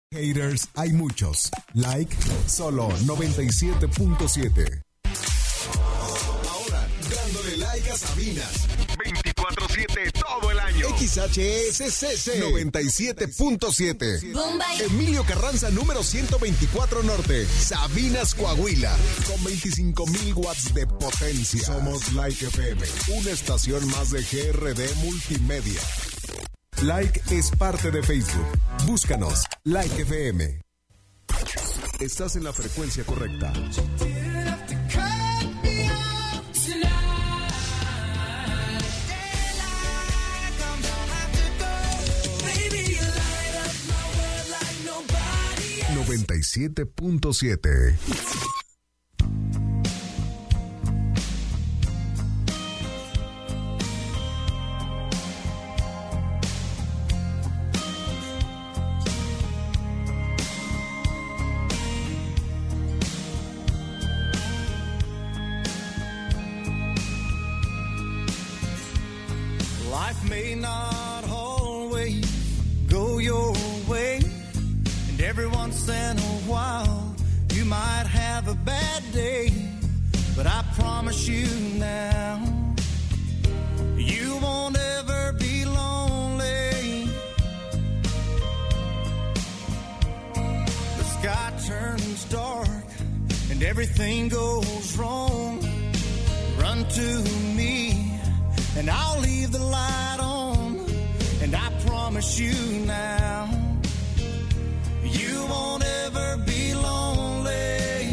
Haters hay muchos. Like, solo 97.7. Ahora, dándole like a Sabina. 24/7 todo el año. XHSCC 97.7. Emilio Carranza, número 124 Norte. Sabinas, Coahuila. Con 25,000 watts de potencia. Somos Like FM, una estación más de GRD Multimedia. Like es parte de Facebook. Búscanos, Like FM. Estás en la frecuencia correcta. 97.7. Life may not always go your way, and every once in a while you might have a bad day, but I promise you now, you won't ever be lonely. The sky turns dark and everything goes wrong. Run to me and I'll leave the light on, and I promise you now, you won't ever be lonely.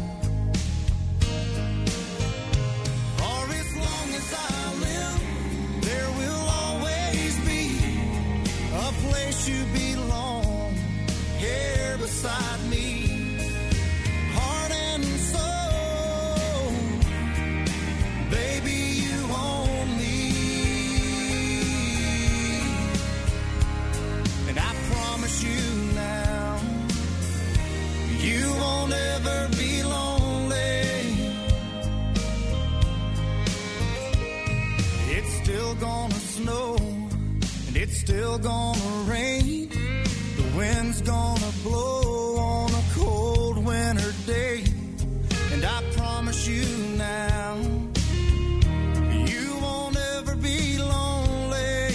For as long as I live, there will always be a place you belong, here beside me. Heart and soul, baby, you own me. And I promise you now, you won't ever be lonely. It's still gonna snow, and it's still gonna rain. The wind's gonna blow on a cold winter day. And I promise you now, you won't ever be lonely.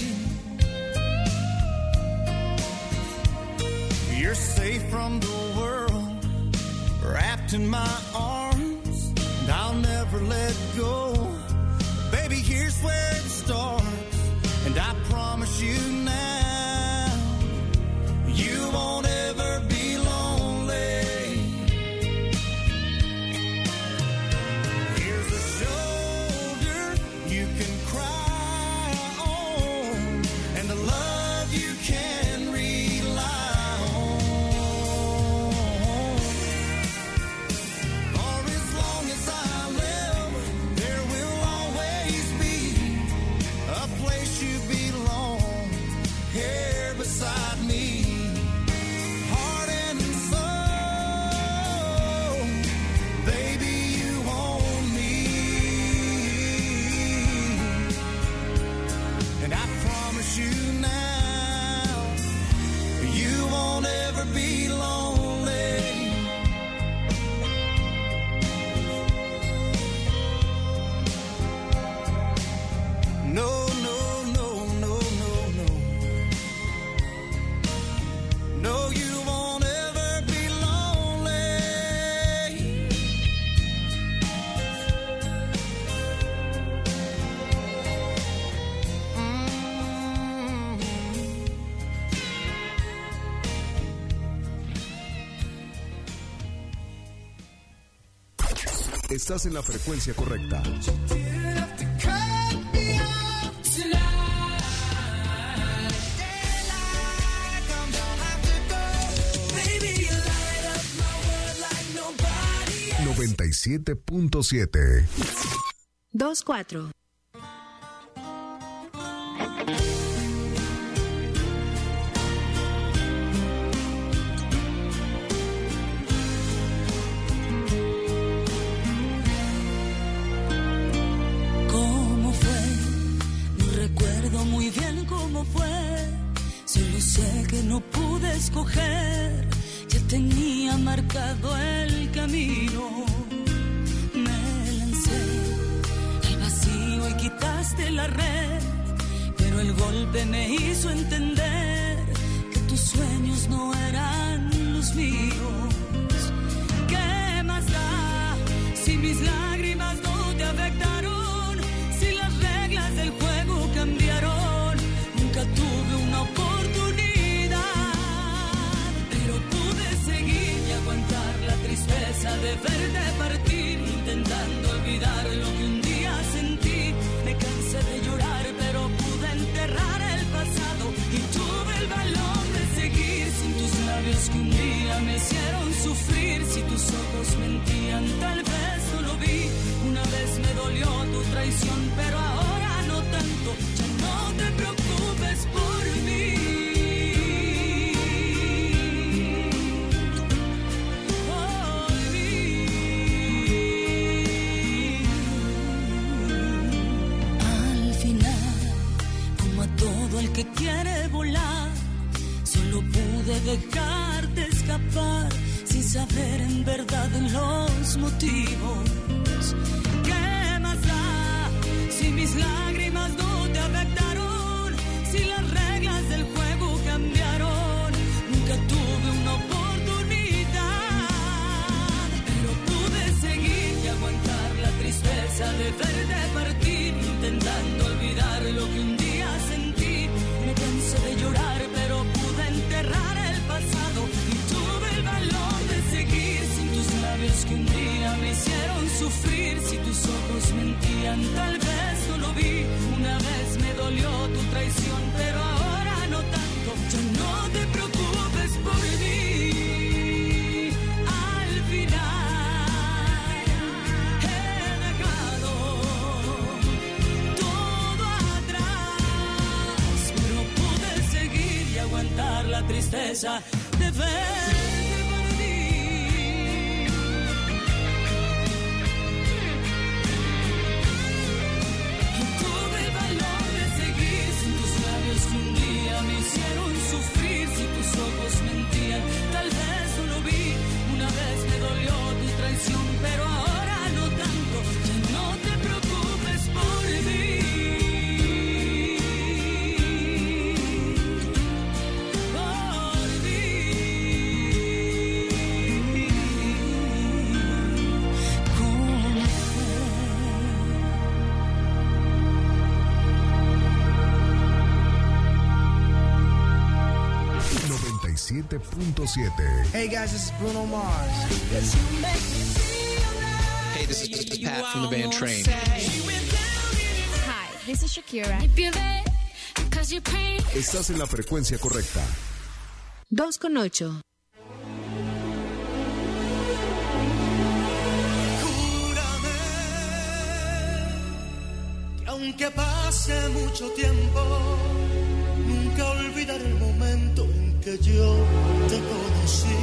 You're safe from the world, wrapped in my arms, and I'll never let go. Baby, here's where it starts, and I promise you now, you won't ever be lonely. Here's a shoulder you can cry on, and a love you can rely on. For as long as I live, there will always be a place you belong, here beside me. Heart and soul, baby, you own me. And I promise you now, you won't ever be lonely. No, no, no, no, no, no. No, you won't ever be lonely. Estás en la frecuencia correcta. Nobody. 97.7. 2-4. ¿Cómo fue? No recuerdo muy bien cómo fue. Solo sé que no pude escoger tenía marcado el camino. Me lancé al vacío y quitaste la red, pero el golpe me hizo entender que tus sueños no eran los míos. ¿Qué más da si mis lágrimas no te afectaron? Si las reglas del juego cambiaron, nunca tuve una oportunidad, pero pude seguir y aguantar la tristeza de verte partir, intentando olvidar lo que un día sentí. Me cansé de llorar, pero pude enterrar el pasado y tuve el valor de seguir sin tus labios que un día me hicieron sufrir. Si tus ojos mentían, tal vez no lo vi. Una vez me dolió tu traición, pero ahora no tanto. Ya no te preocupes por mí. Por mí. Al final, como a todo el que quiere volar, solo pude dejarte escapar sin saber en verdad los motivos. ¿Qué más da si mis lágrimas no te afectaron? Si las reglas del juego cambiaron, nunca tuve una oportunidad, pero pude seguir y aguantar la tristeza de verte partir, intentando olvidar lo que un día sentí. Me cansé de llorar, pero pude enterrar el pasado y tuve el valor de seguir sin tus labios que un día me hicieron sufrir. Si tus ojos mentían, tal vez no lo vi. Una vez me dolió tu traición, pero ahora no tanto. Ya no te preocupes por mí. Al final he dejado todo atrás, pero pude seguir y aguantar la tristeza de verte partir. Y tuve el valor de seguir sin tus labios que un día me hicieron sufrir. Si tus ojos mentían, tal vez no lo vi. Una vez me dolió tu traición, pero ahora no tanto. Ya no te preocupes por mí. Por mí. ¿Cómo fue? 97.7. Hey guys, this is Bruno Mars. Hey, this is Pat from the band Train. Hi, this is Shakira. Estás en la frecuencia correcta. 2,8. Júrame que aunque pase mucho tiempo, nunca olvidaré el momento en que yo te conocí.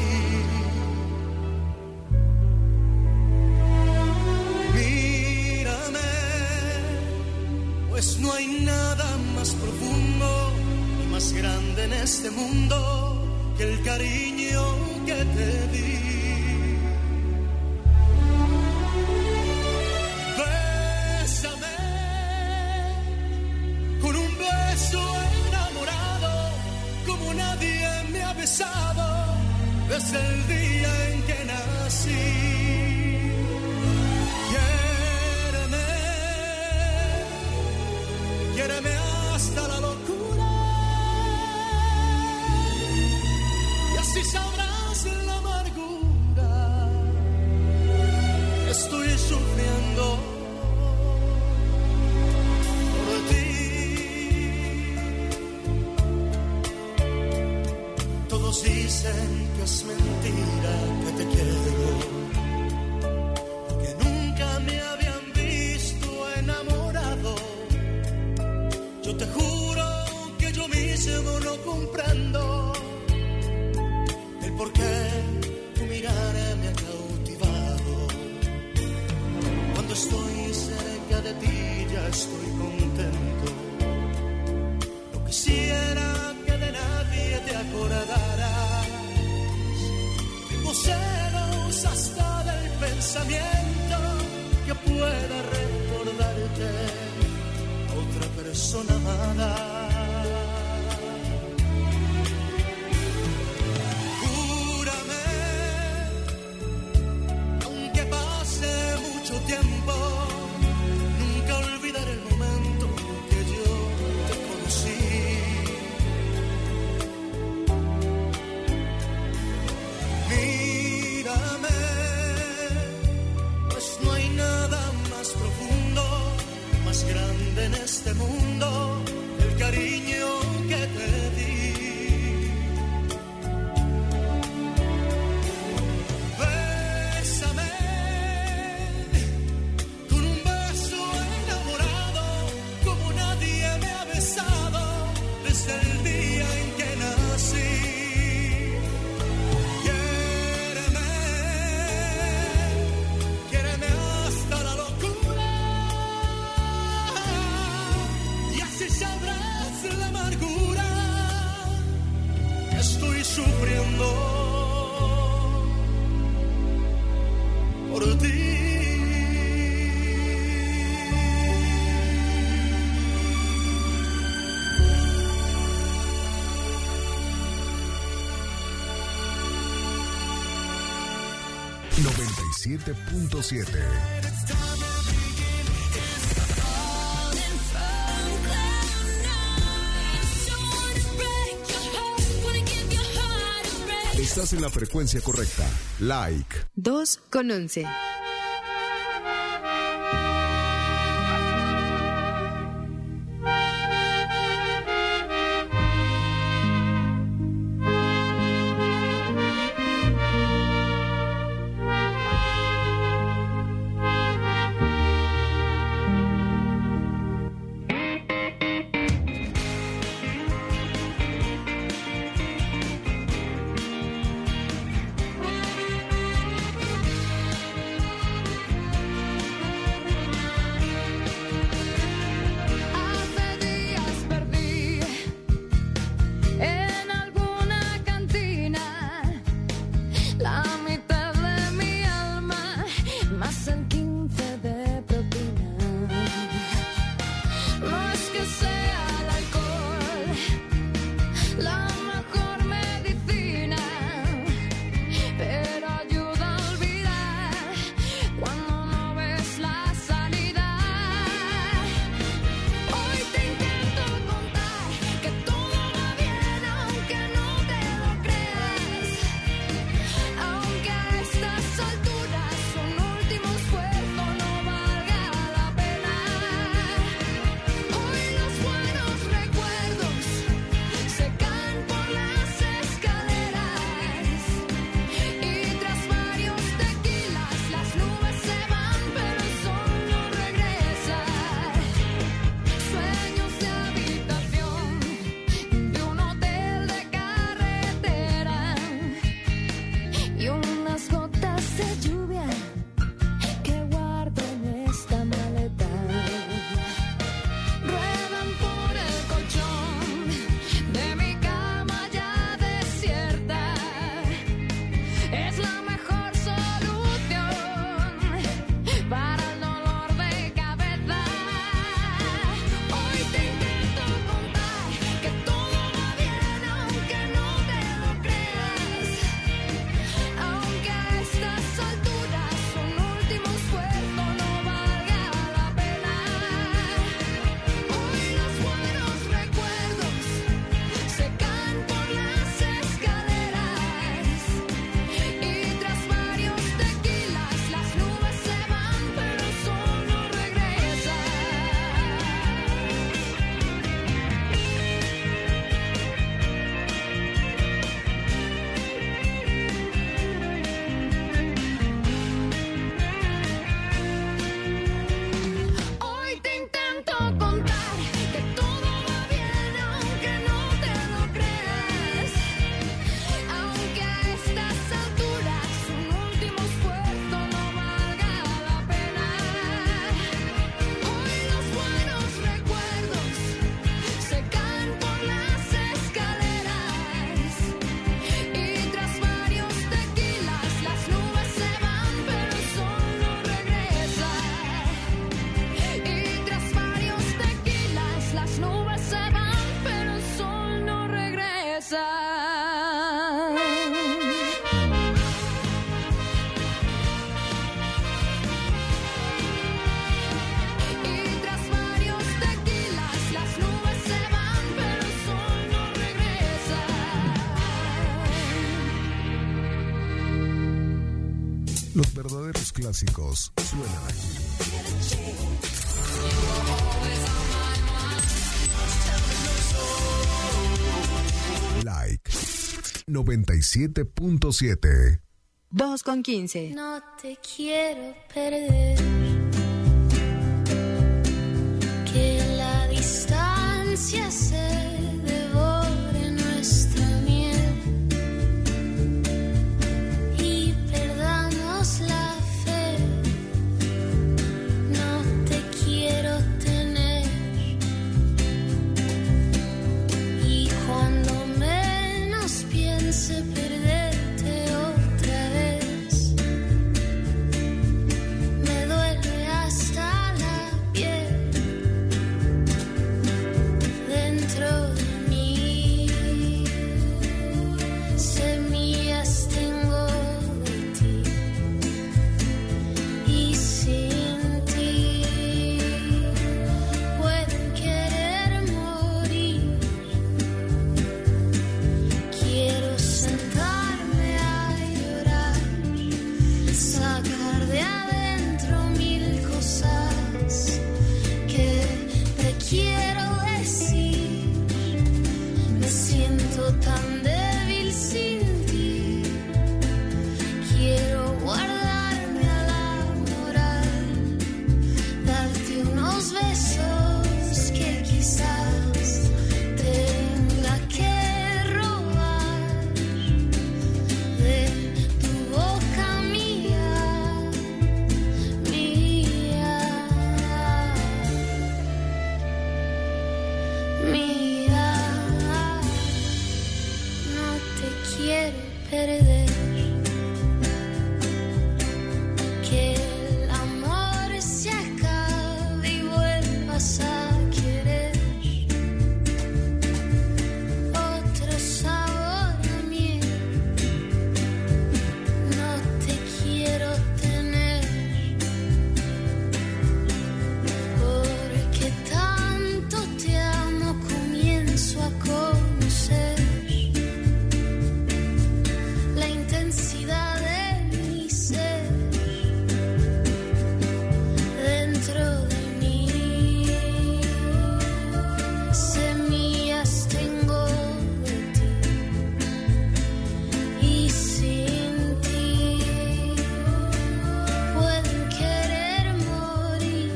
Mírame, pues no hay nada más profundo y más grande en este mundo que el cariño que te di. Bésame con un beso enamorado como nadie me ha besado desde el día en que nací. Quiéreme hasta la locura y así sabrás la amargura que estoy sufriendo por ti. Todos dicen que es mentira que te quiero, porque nunca me habían visto enamorado. Yo te juro que yo mismo no comprendo el por qué tu mirada me ha cautivado. Cuando estoy cerca de ti ya estoy contento. No quisiera que de nadie te acordaras, Tengo celos hasta del pensamiento que pueda recordarte a otra persona amada. Júrame, aunque pase mucho tiempo, nunca olvidaré el momento que yo te conocí. Mírame, pues no hay nada más profundo, más grande en este mundo, el cariño que te di. Bésame con un beso enamorado, como nadie me ha besado desde el día en que nací. Quiéreme hasta la locura, y así sabrás la amargura que estoy sufriendo por ti. .7 Estás en la frecuencia correcta. Like 2:11. Los verdaderos clásicos suenan aquí. Like 97.7. 2:15. No te quiero perder. Que la distancia se devore nuestra miel y perdamos la fe. No te quiero tener y cuando menos piense perderte otra vez, me duele hasta la piel dentro de mí. Semillas tengo de ti y sin ti pueden querer morir. Quiero sentarme a llorar, sacar de adentro mil cosas que te quiero decir. Me siento tan débil sin ti. Quiero guardarme a la moral, darte unos besos que quizás tenga que robar de tu boca mía, mía, mía. No te quiero perder. Que el amor se acabe y vuelvas a querer otro sabor a miel. No te quiero tener porque tanto te amo. Comienzo a conocer la intensidad de mi ser dentro de mí. Semillas tengo de ti y sin ti pueden querer morir.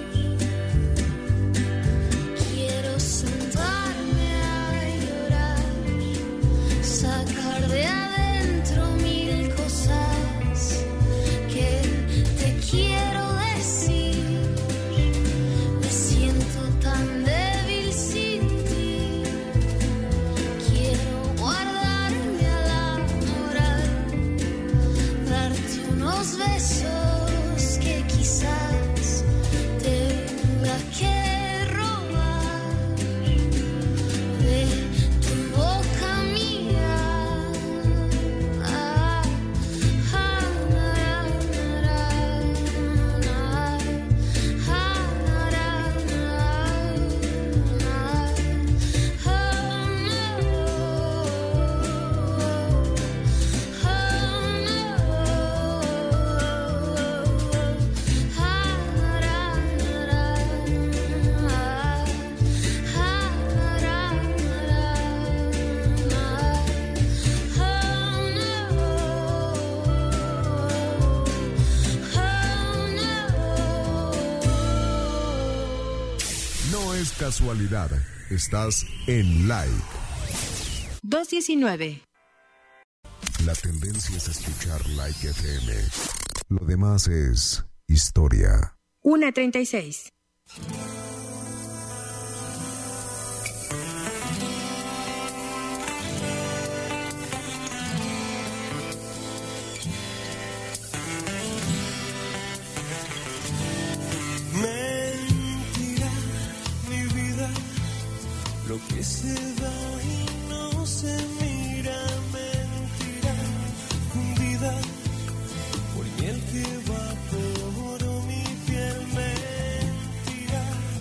Quiero sentarme a llorar, sacar de adentro mil cosas que te quiero decir. Me siento tan débil sin ti. Quiero guardarme a la moral, darte unos besos que quizás tenga que robar de tu boca mía. No es casualidad. Estás en Like. 2:19. La tendencia es escuchar Like FM. Lo demás es historia. 1:36. Mentira, mi vida, lo que se da y no se mira. Mentira, vida, por miel que va por mi piel. Mentira,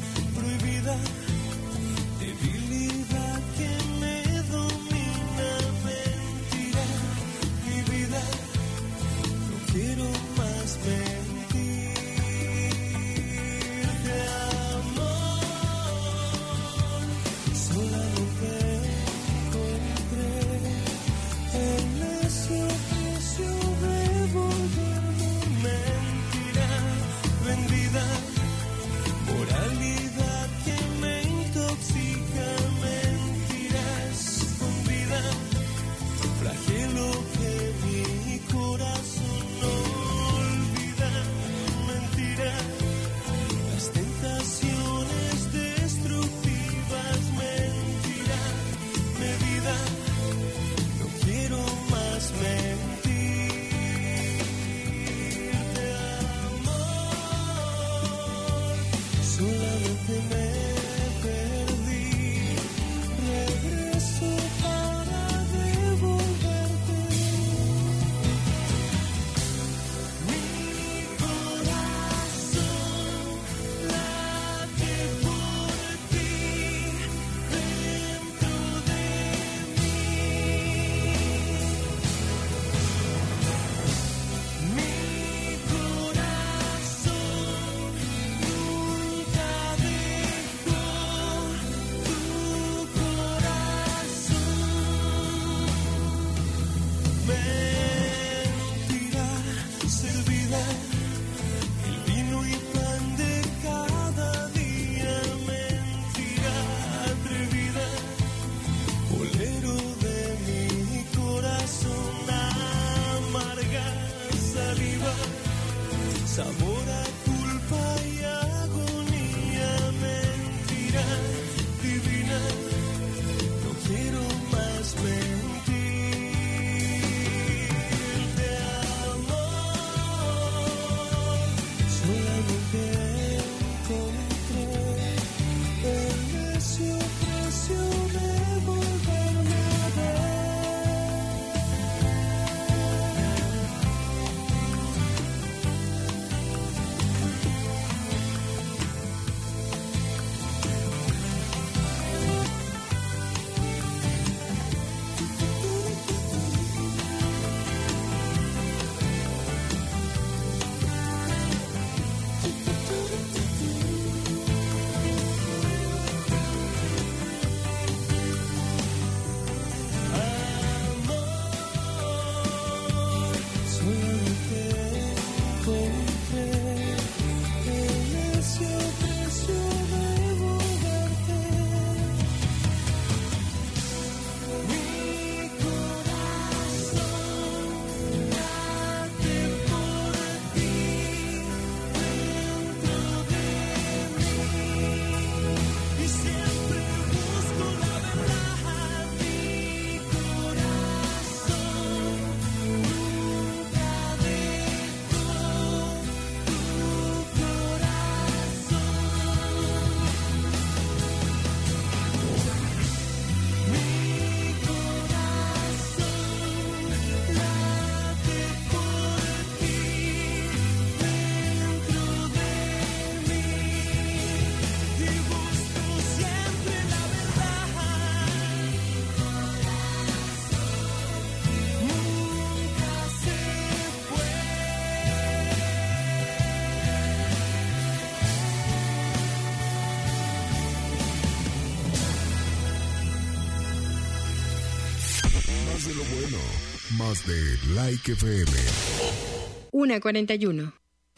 Más de Like FM. 1:41.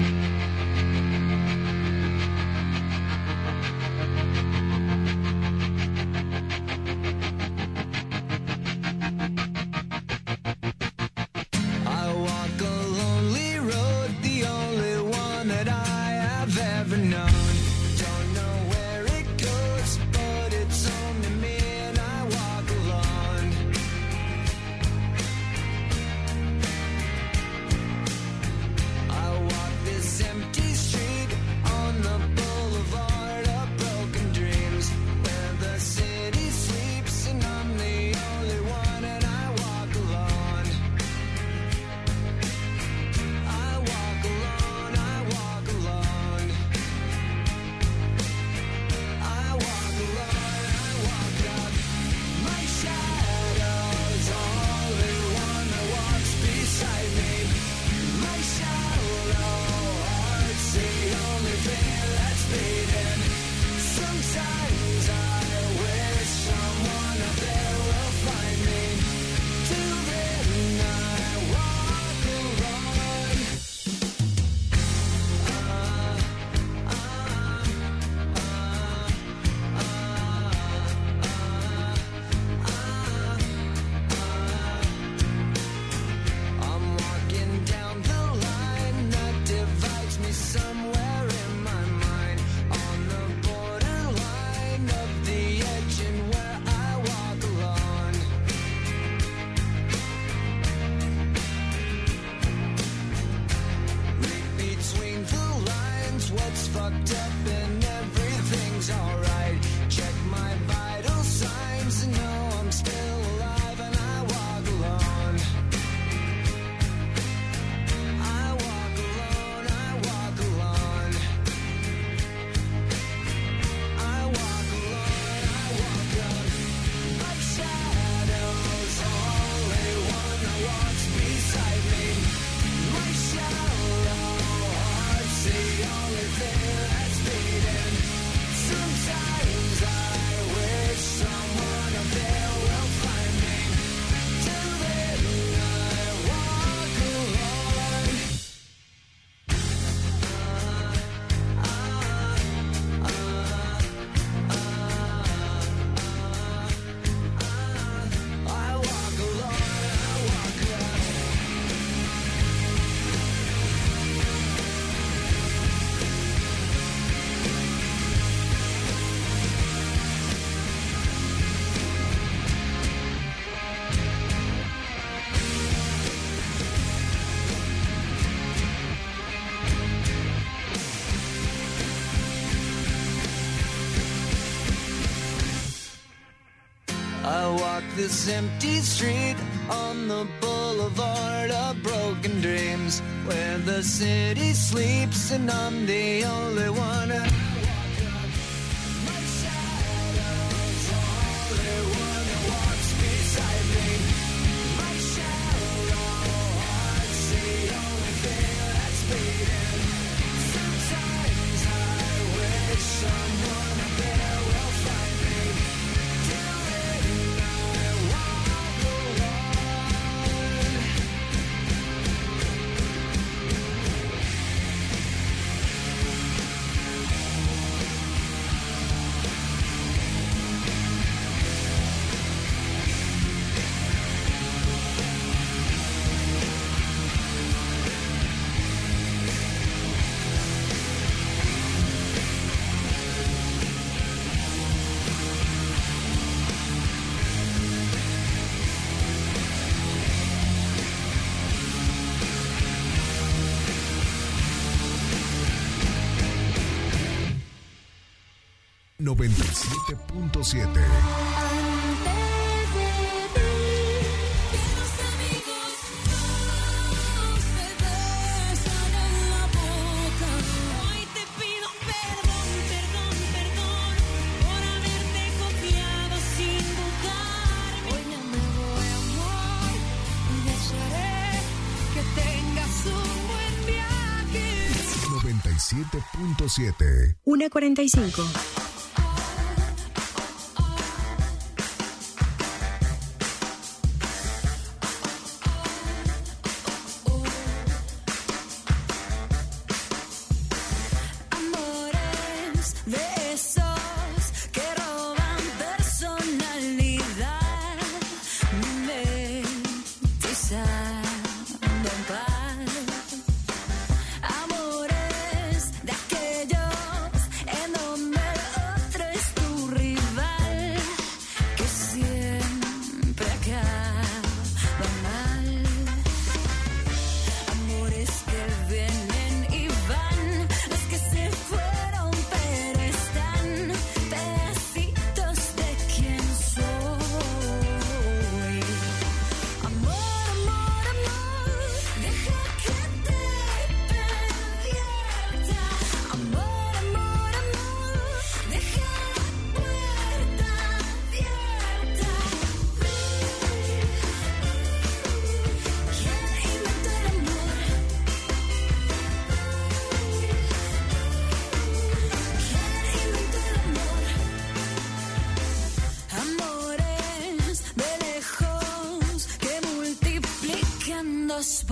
This empty street on the boulevard of broken dreams, where the city sleeps and I'm the only one. My shadow's only one that walks beside me. My shallow heart's the only thing that's beating. Sometimes I wish someone up there will find me. Till then I walk alone. .7. 1:45.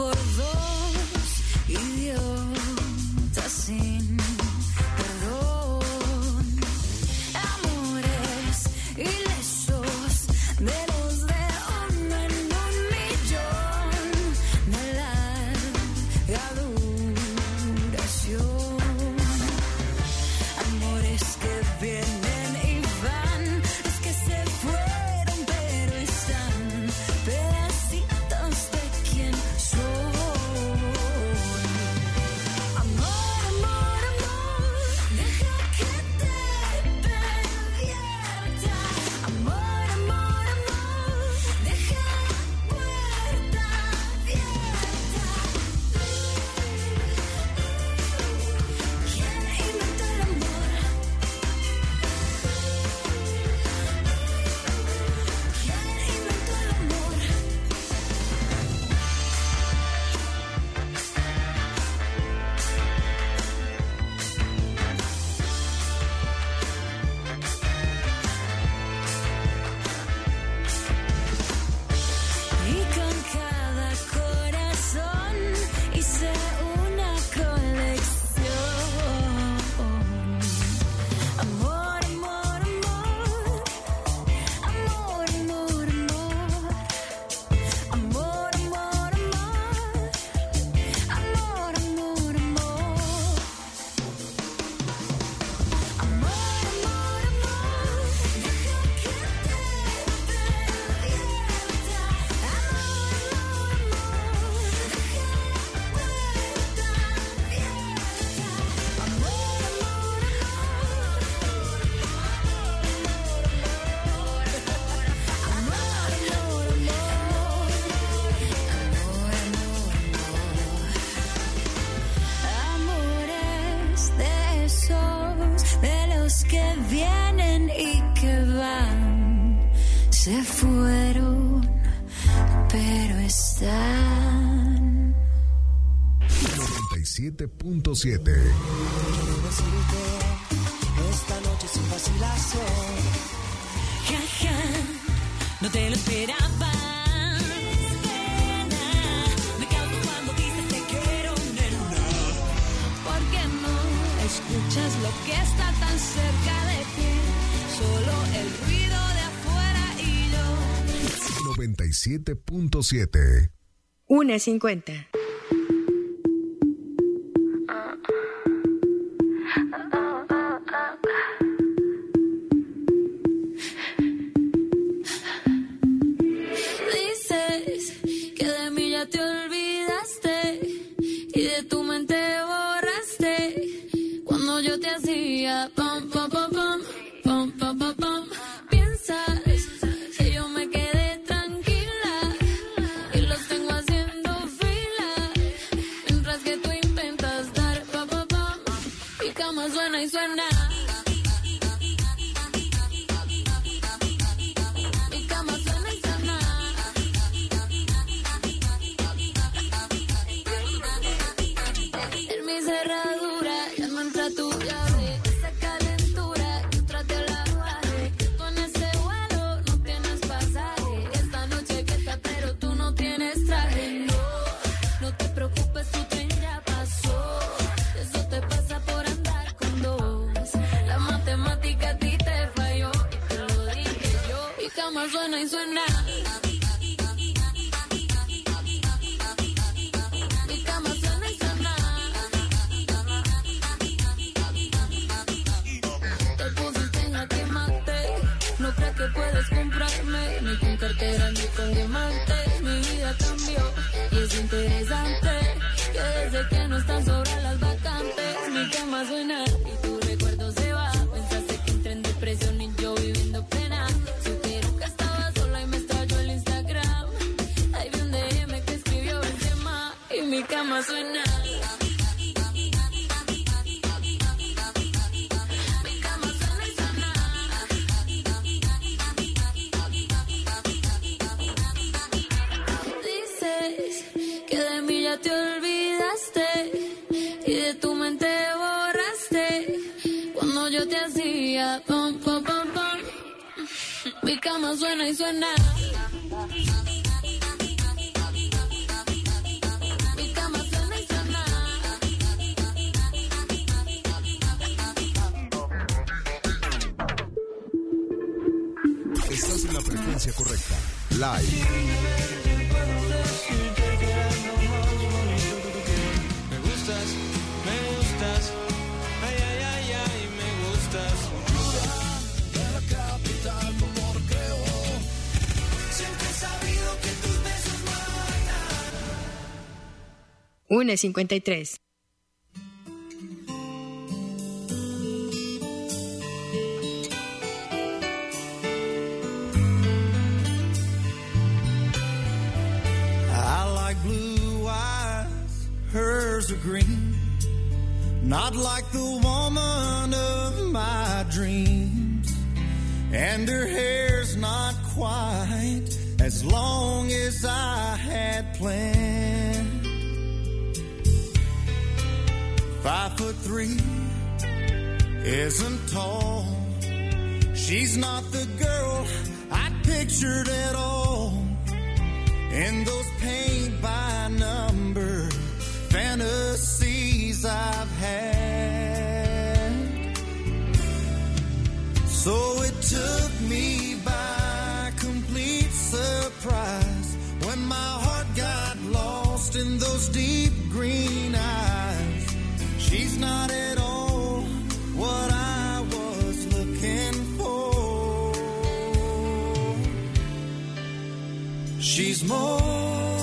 por dos idiotas sin perdón. Amores ilesos de los de uno en un millón de larga duración. Amores que vienen y van, los que se fueron pero están, pedacitos de quien soy. Amor, amor, amor, deja que te pervierta. Amor, amor, amor, deja la puerta abierta. ¿Quién inventó el amor? ¿Quién inventó el amor? Y con cada corazón hice una colección. Amor, amor, amor. Amor, amor, amor. Amor, amor, amor. Amor, amor, amor. Amor, amor, amor. Deja que te pervierta. Amores de esos, de los que vienen y que van, se fueron, pero están. 97.7. Decirte esta noche sin vacilación. Jaja, no te lo esperaba. Me causa cuando dices te quiero, nena. ¿Por qué no escuchas lo que está tan cerca de ti? Solo el ruido de afuera y yo. 97.7. 1:50. Dices que de mí ya te olvidaste y de tu mente borraste cuando yo te hacía pam pam pam pam pam pam pam pam. Piensas que yo me quedé tranquila y los tengo haciendo fila mientras que tú intentas dar pam pam pam. Mi cama suena y suena. Mi cama suena y suena. En mi cerradura ya no entra tu llave. Esa calentura yo traté la bajé. Tú en ese vuelo no tienes pasaje. Esta noche que está pero tú no tienes traje. No, no te preocupes, tu tren ya pasó. Eso te pasa por andar con dos. La matemática a ti te falló y te lo dije yo. Mi cama suena y suena. Mi cama suena y suena. Te pusiste en jaque mate. No crees que puedes comprarme ni con cartera ni con diamantes. Mi vida cambió y es interesante que desde que no están sobre las vacantes, mi cama suena y tu recuerdo se va. Pensaste que entré en depresión y yo viviendo plena. Supieron que estaba sola y me estalló el Instagram. Ahí vi un DM que escribió Benzema y mi cama suena. Mi cama suena y suena. Dices que de mí ya te olvidaste y de tu mente borraste cuando yo te hacía pam pam pam pam. Mi cama suena y suena. Live. Me gustas, ay, ay, ay, ay, me gustas. De la capital como creo. Siempre he sabido que tus besos matan. 1:53. Hers are green, not like the woman of my dreams, and her hair's not quite as long as I had planned. 5'3" isn't tall, she's not the girl I pictured at all. In those paint by number fantasies I've had, so it took me by complete surprise when my heart got lost in those deep green eyes. She's not at all what I was looking for. She's more.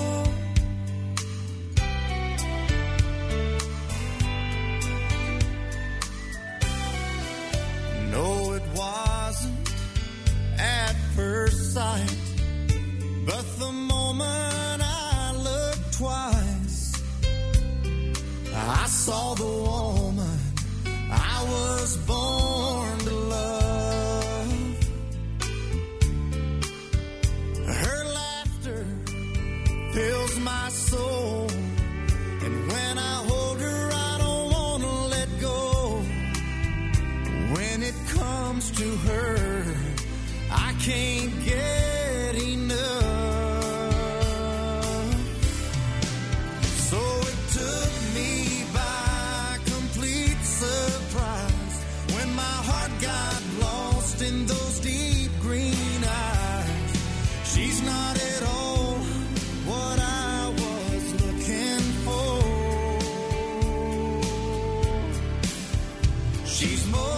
No, it wasn't at first sight, but the moment I looked twice, I saw the woman I was born to love. Her laughter fills my soul, and when I hold her, I don't want to let go. When it comes to her, I can't get enough. So it took me by complete surprise when my heart got lost in those deep green eyes. She's not at all what I was looking for. She's more.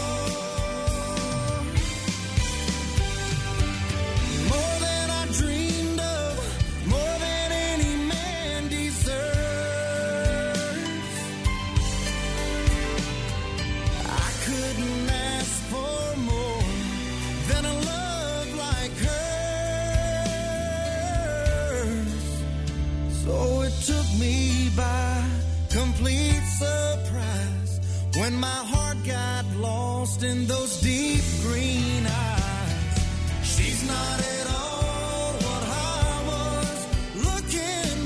When my heart got lost in those deep green eyes, she's not at all what I was looking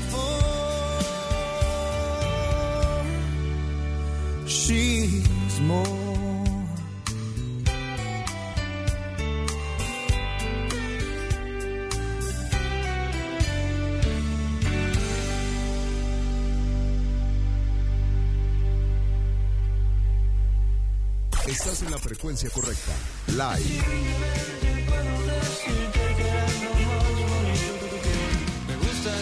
for. She's more. Estás en la frecuencia correcta. Live. Me gustas,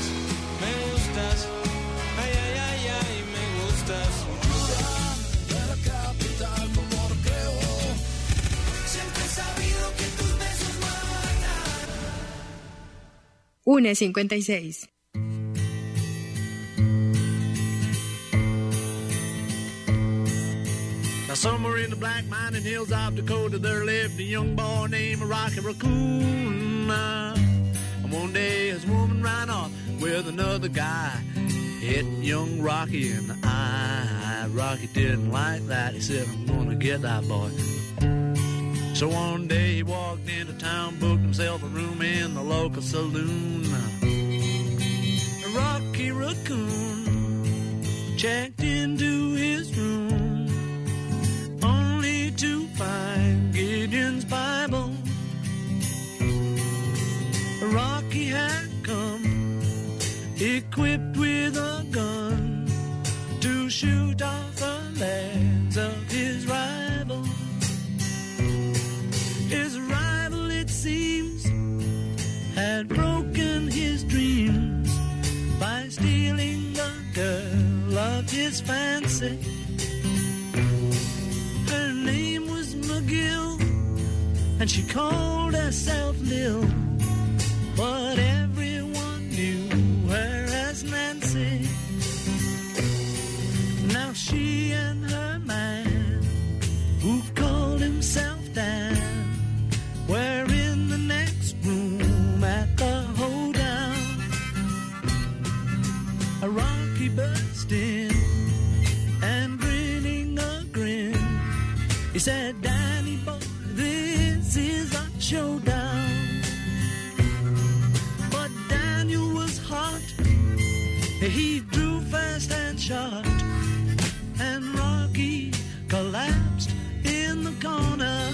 ay, ay, ay, ay, me gustas. De la capital como creo. Siempre he sabido que tus besos matan. 1:56. Somewhere in the black mining hills of Dakota, there lived a young boy named Rocky Raccoon. And one day his woman ran off with another guy, hit young Rocky in the eye. Rocky didn't like that. He said, I'm gonna get that boy. So one day he walked into town, booked himself a room in the local saloon. Rocky Raccoon checked into his room, to find Gideon's Bible. Rocky had come equipped with a gun to shoot off the legs of his rival. His rival, it seems, had his fancy. Her name was McGill, and she called herself Lil, but everyone knew her as Nancy. Now she and her man, who called himself Dan, were in the next room at the hoedown. A Rocky burst in, and grinning a grin, he said, Danny boy, this is a showdown. But Daniel was hot, he drew fast and shot, and Rocky collapsed in the corner.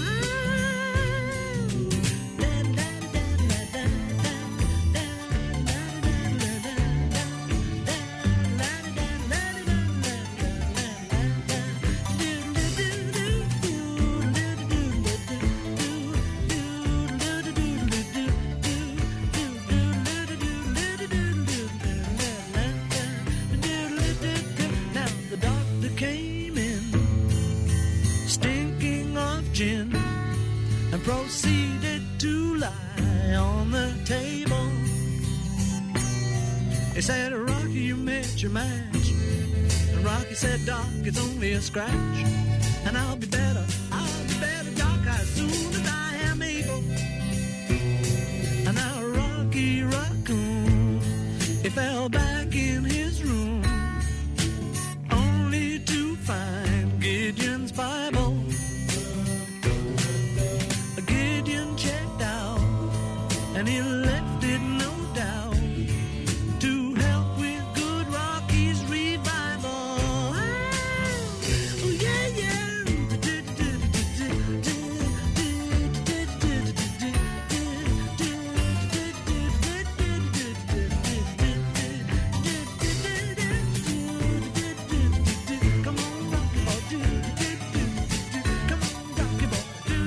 And proceeded to lie on the table. He said, Rocky, you met your match. And Rocky said, Doc, it's only a scratch. And I'll be better, Doc, as soon as I am able. And now Rocky Raccoon, he fell back in his room, only to find Gideon's Bible. And he left it, no doubt, to help with good Rocky's revival. Oh, yeah, yeah. Come on, Rocky boy. Come on, Rocky boy.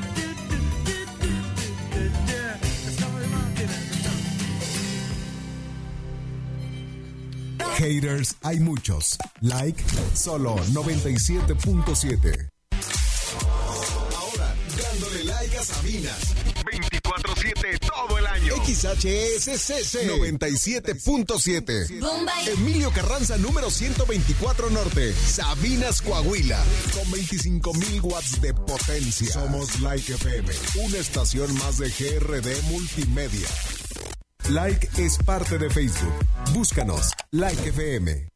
Haters hay muchos. Like, solo 97.7. Ahora, dándole like a Sabinas. 24/7 todo el año. XHSCC 97.7. Emilio Carranza, número 124 Norte. Sabinas, Coahuila. Con 25,000 watts de potencia. Somos Like FM, una estación más de GRD Multimedia. Like es parte de Facebook. Búscanos, Like FM.